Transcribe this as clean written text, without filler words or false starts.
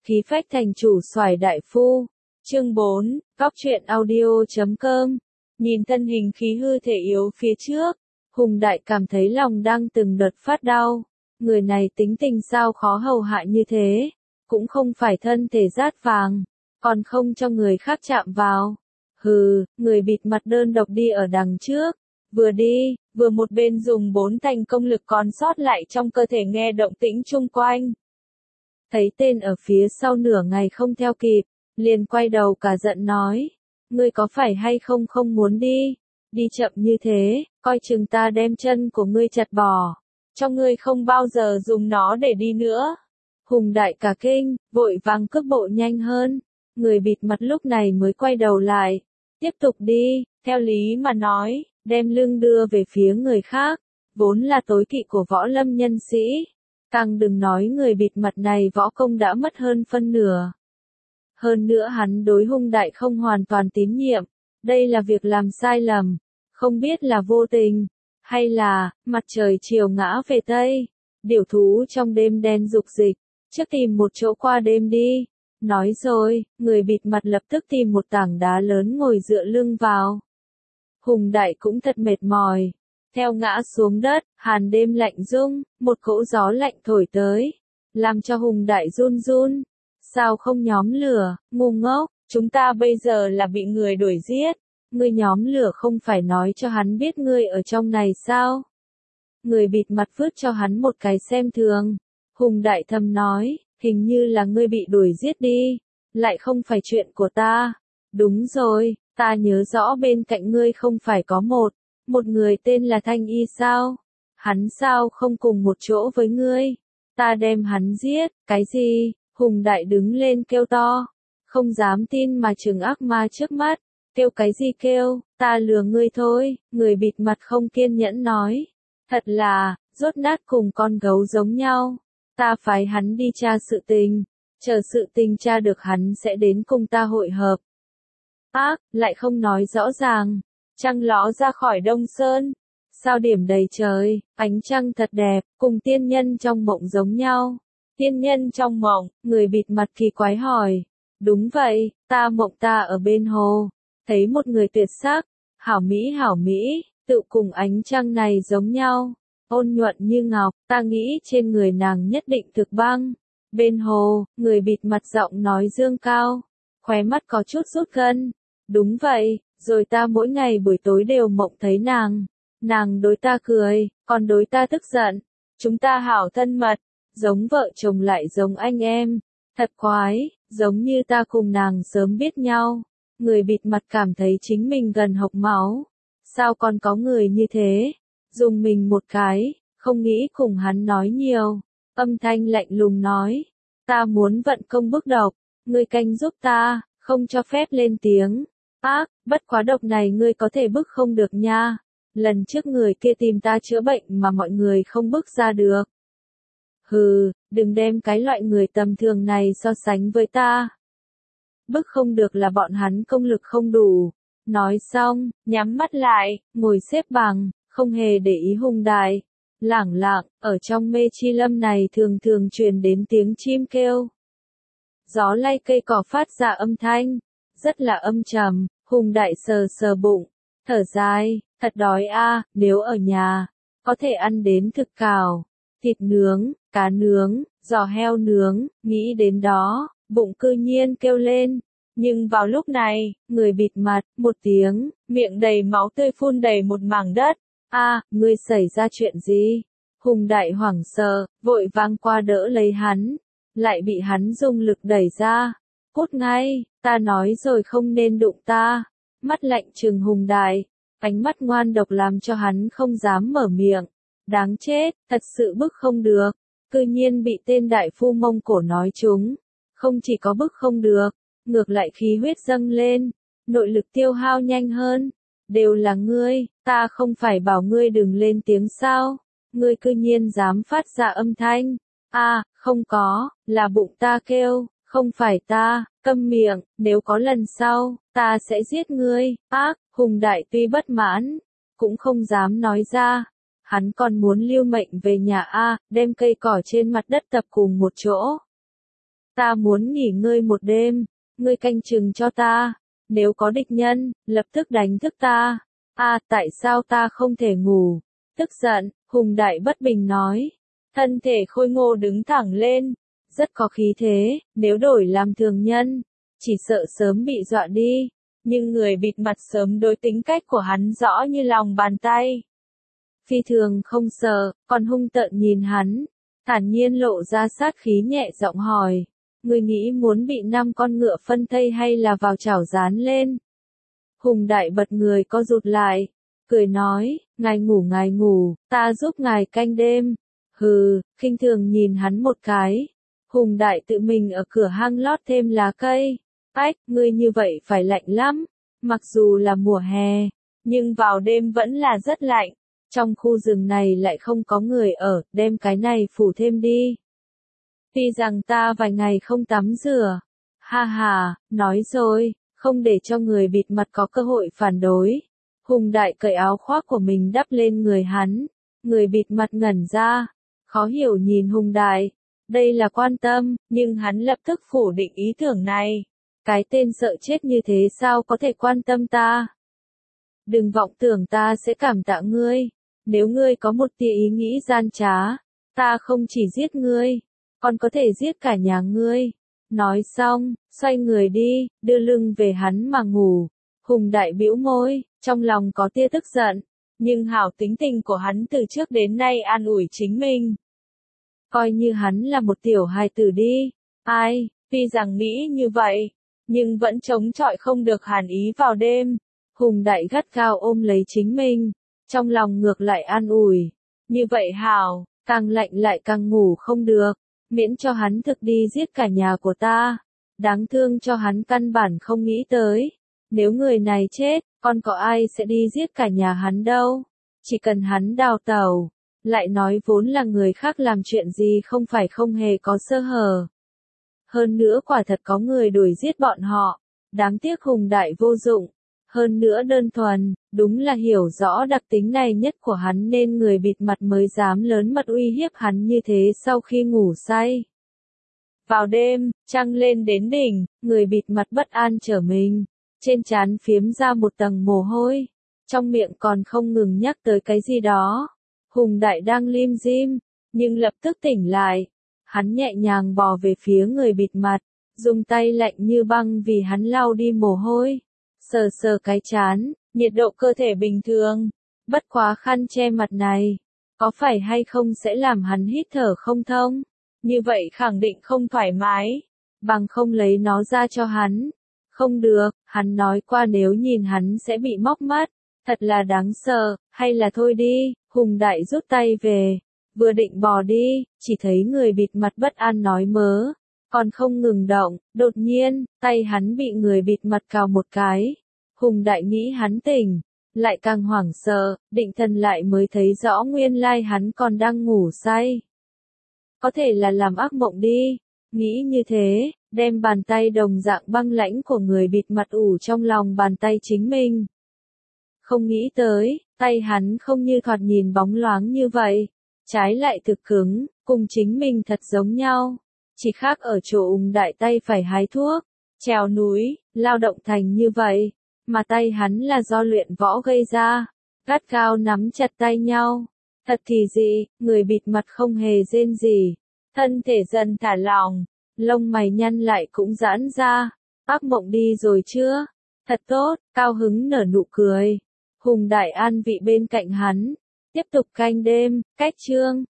Khí phách thành chủ xoài đại phu. Chương 4, Góc truyện audio.com. Nhìn thân hình khí hư thể yếu phía trước, Hùng Đại cảm thấy lòng đang từng đợt phát đau. Người này tính tình sao khó hầu hạ như thế, cũng không phải thân thể rát vàng, còn không cho người khác chạm vào. Hừ, người bịt mặt đơn độc đi ở đằng trước, vừa đi, vừa một bên dùng 4 thành công lực còn sót lại trong cơ thể nghe động tĩnh chung quanh. Thấy tên ở phía sau nửa ngày không theo kịp, liền quay đầu cả giận nói, ngươi có phải hay không không muốn đi, đi chậm như thế, coi chừng ta đem chân của ngươi chặt bỏ, cho ngươi không bao giờ dùng nó để đi nữa. Hùng Đại cả kinh, vội vàng cước bộ nhanh hơn, người bịt mặt lúc này mới quay đầu lại, tiếp tục đi, theo lý mà nói, đem lưng đưa về phía người khác, vốn là tối kỵ của võ lâm nhân sĩ. Càng đừng nói người bịt mặt này võ công đã mất hơn phân nửa. Hơn nữa hắn đối Hùng Đại không hoàn toàn tín nhiệm, đây là việc làm sai lầm, không biết là vô tình, hay là, mặt trời chiều ngã về Tây, điểu thú trong đêm đen dục dịch, trước tìm một chỗ qua đêm đi. Nói rồi, người bịt mặt lập tức tìm một tảng đá lớn ngồi dựa lưng vào. Hùng Đại cũng thật mệt mỏi. Theo ngã xuống đất, hàn đêm lạnh rung, một cỗ gió lạnh thổi tới, làm cho Hùng Đại run run. Sao không nhóm lửa, ngu ngốc, chúng ta bây giờ là bị người đuổi giết, ngươi nhóm lửa không phải nói cho hắn biết ngươi ở trong này sao? Người bịt mặt vứt cho hắn một cái xem thường. Hùng Đại thầm nói, hình như là ngươi bị đuổi giết đi, lại không phải chuyện của ta. Đúng rồi, ta nhớ rõ bên cạnh ngươi không phải có một người tên là Thanh Y sao? Hắn sao không cùng một chỗ với ngươi? Ta đem hắn giết, cái gì? Hùng Đại đứng lên kêu to, không dám tin mà trừng ác ma trước mắt, kêu cái gì kêu, ta lừa ngươi thôi, người bịt mặt không kiên nhẫn nói, thật là, rốt nát cùng con gấu giống nhau, ta phái hắn đi tra sự tình, chờ sự tình tra được hắn sẽ đến cùng ta hội hợp. Ác, lại không nói rõ ràng, trăng ló ra khỏi Đông Sơn, sao điểm đầy trời, ánh trăng thật đẹp, cùng tiên nhân trong mộng giống nhau. Tiên nhân trong mộng, người bịt mặt kỳ quái hỏi. Đúng vậy, ta mộng ta ở bên hồ, thấy một người tuyệt sắc, hảo mỹ, tự cùng ánh trăng này giống nhau, ôn nhuận như ngọc, ta nghĩ trên người nàng nhất định thực băng. Bên hồ, người bịt mặt giọng nói dương cao, khóe mắt có chút rút gân. Đúng vậy, rồi ta mỗi ngày buổi tối đều mộng thấy nàng đối ta cười, còn đối ta tức giận, chúng ta hảo thân mật. Giống vợ chồng lại giống anh em, thật quái, giống như ta cùng nàng sớm biết nhau. Người bịt mặt cảm thấy chính mình gần hộc máu. Sao còn có người như thế? Dùng mình một cái, không nghĩ cùng hắn nói nhiều. Âm thanh lạnh lùng nói, ta muốn vận công bức độc, ngươi canh giúp ta, không cho phép lên tiếng. Ác, bất quá độc này ngươi có thể bức không được nha. Lần trước người kia tìm ta chữa bệnh mà mọi người không bức ra được. Hừ, đừng đem cái loại người tầm thường này so sánh với ta. Bức không được là bọn hắn công lực không đủ. Nói xong, nhắm mắt lại, ngồi xếp bằng, không hề để ý Hùng Đại. Lẳng lặng, ở trong mê chi lâm này thường thường truyền đến tiếng chim kêu. Gió lay cây cỏ phát ra âm thanh, rất là âm trầm. Hùng Đại sờ sờ bụng, thở dài, thật đói a, nếu ở nhà, có thể ăn đến thực cào, thịt nướng, cá nướng, giò heo nướng, nghĩ đến đó, bụng cư nhiên kêu lên. Nhưng vào lúc này, người bịt mặt, một tiếng, miệng đầy máu tươi phun đầy một mảng đất. A, ngươi xảy ra chuyện gì? Hùng Đại hoảng sợ, vội vàng qua đỡ lấy hắn, lại bị hắn dùng lực đẩy ra. Cút ngay, ta nói rồi không nên đụng ta. Mắt lạnh trừng Hùng Đại, ánh mắt ngoan độc làm cho hắn không dám mở miệng. Đáng chết, thật sự bức không được. Cư nhiên bị tên đại phu Mông Cổ nói trúng, không chỉ có bức không được, ngược lại khí huyết dâng lên, nội lực tiêu hao nhanh hơn. Đều là ngươi, ta không phải bảo ngươi đừng lên tiếng sao? Ngươi cư nhiên dám phát ra âm thanh. Không có, là bụng ta kêu, không phải ta, câm miệng, nếu có lần sau, ta sẽ giết ngươi. Ác, Hùng Đại tuy bất mãn, cũng không dám nói ra. Hắn còn muốn lưu mệnh về nhà đem cây cỏ trên mặt đất tập cùng một chỗ. Ta muốn nghỉ ngơi một đêm, ngươi canh chừng cho ta, nếu có địch nhân, lập tức đánh thức ta. Tại sao ta không thể ngủ? Tức giận, Hùng Đại bất bình nói. Thân thể khôi ngô đứng thẳng lên, rất có khí thế, nếu đổi làm thường nhân, chỉ sợ sớm bị dọa đi, nhưng người bịt mặt sớm đối tính cách của hắn rõ như lòng bàn tay. Phi thường không sợ, còn hung tợn nhìn hắn, thản nhiên lộ ra sát khí nhẹ giọng hỏi, ngươi nghĩ muốn bị 5 con ngựa phân thây hay là vào chảo rán lên? Hùng Đại bật người co rụt lại, cười nói, ngài ngủ, ta giúp ngài canh đêm. Hừ, khinh thường nhìn hắn một cái. Hùng Đại tự mình ở cửa hang lót thêm lá cây. Ngươi như vậy phải lạnh lắm. Mặc dù là mùa hè, nhưng vào đêm vẫn là rất lạnh. Trong khu rừng này lại không có người ở, đem cái này phủ thêm đi. Tuy rằng ta vài ngày không tắm rửa. Ha ha, nói rồi, không để cho người bịt mặt có cơ hội phản đối. Hùng Đại cởi áo khoác của mình đắp lên người hắn. Người bịt mặt ngẩn ra. Khó hiểu nhìn Hùng Đại. Đây là quan tâm, nhưng hắn lập tức phủ định ý tưởng này. Cái tên sợ chết như thế sao có thể quan tâm ta? Đừng vọng tưởng ta sẽ cảm tạ ngươi. Nếu ngươi có một tia ý nghĩ gian trá, ta không chỉ giết ngươi, còn có thể giết cả nhà ngươi. Nói xong, xoay người đi, đưa lưng về hắn mà ngủ. Hùng Đại bĩu môi, trong lòng có tia tức giận, nhưng hảo tính tình của hắn từ trước đến nay an ủi chính mình. Coi như hắn là một tiểu hài tử đi. Tuy rằng nghĩ như vậy, nhưng vẫn chống chọi không được hàn ý vào đêm. Hùng Đại gắt gao ôm lấy chính mình, trong lòng ngược lại an ủi. Như vậy hảo, càng lạnh lại càng ngủ không được, miễn cho hắn thực đi giết cả nhà của ta. Đáng thương cho hắn căn bản không nghĩ tới. Nếu người này chết, còn có ai sẽ đi giết cả nhà hắn đâu. Chỉ cần hắn đào tẩu, lại nói vốn là người khác làm chuyện gì không phải không hề có sơ hở. Hơn nữa quả thật có người đuổi giết bọn họ. Đáng tiếc Hùng Đại vô dụng. Hơn nữa đơn thuần, đúng là hiểu rõ đặc tính này nhất của hắn nên người bịt mặt mới dám lớn mật uy hiếp hắn như thế sau khi ngủ say. Vào đêm, trăng lên đến đỉnh, người bịt mặt bất an trở mình. Trên trán phiếm ra một tầng mồ hôi. Trong miệng còn không ngừng nhắc tới cái gì đó. Hùng Đại đang lim dim, nhưng lập tức tỉnh lại. Hắn nhẹ nhàng bò về phía người bịt mặt, dùng tay lạnh như băng vì hắn lau đi mồ hôi. Sờ sờ cái trán, nhiệt độ cơ thể bình thường. Bất quá khăn che mặt này, có phải hay không sẽ làm hắn hít thở không thông? Như vậy khẳng định không thoải mái. Bằng không lấy nó ra cho hắn. Không được, hắn nói qua nếu nhìn hắn sẽ bị móc mắt. Thật là đáng sợ, hay là thôi đi. Hùng Đại rút tay về. Vừa định bò đi, chỉ thấy người bịt mặt bất an nói mớ. Còn không ngừng động, đột nhiên, tay hắn bị người bịt mặt cào một cái. Hùng Đại nghĩ hắn tỉnh, lại càng hoảng sợ, định thần lại mới thấy rõ nguyên lai hắn còn đang ngủ say. Có thể là làm ác mộng đi, nghĩ như thế, đem bàn tay đồng dạng băng lãnh của người bịt mặt ủ trong lòng bàn tay chính mình. Không nghĩ tới, tay hắn không như thoạt nhìn bóng loáng như vậy, trái lại thực cứng, cùng chính mình thật giống nhau. Chỉ khác ở chỗ Hùng Đại tay phải hái thuốc, trèo núi, lao động thành như vậy, mà tay hắn là do luyện võ gây ra, gắt gao nắm chặt tay nhau. Thật thì gì, người bịt mặt không hề rên gì, thân thể dần thả lỏng, lông mày nhăn lại cũng giãn ra. Ác mộng đi rồi chưa? Thật tốt, cao hứng nở nụ cười. Hùng Đại an vị bên cạnh hắn, tiếp tục canh đêm, cách chương.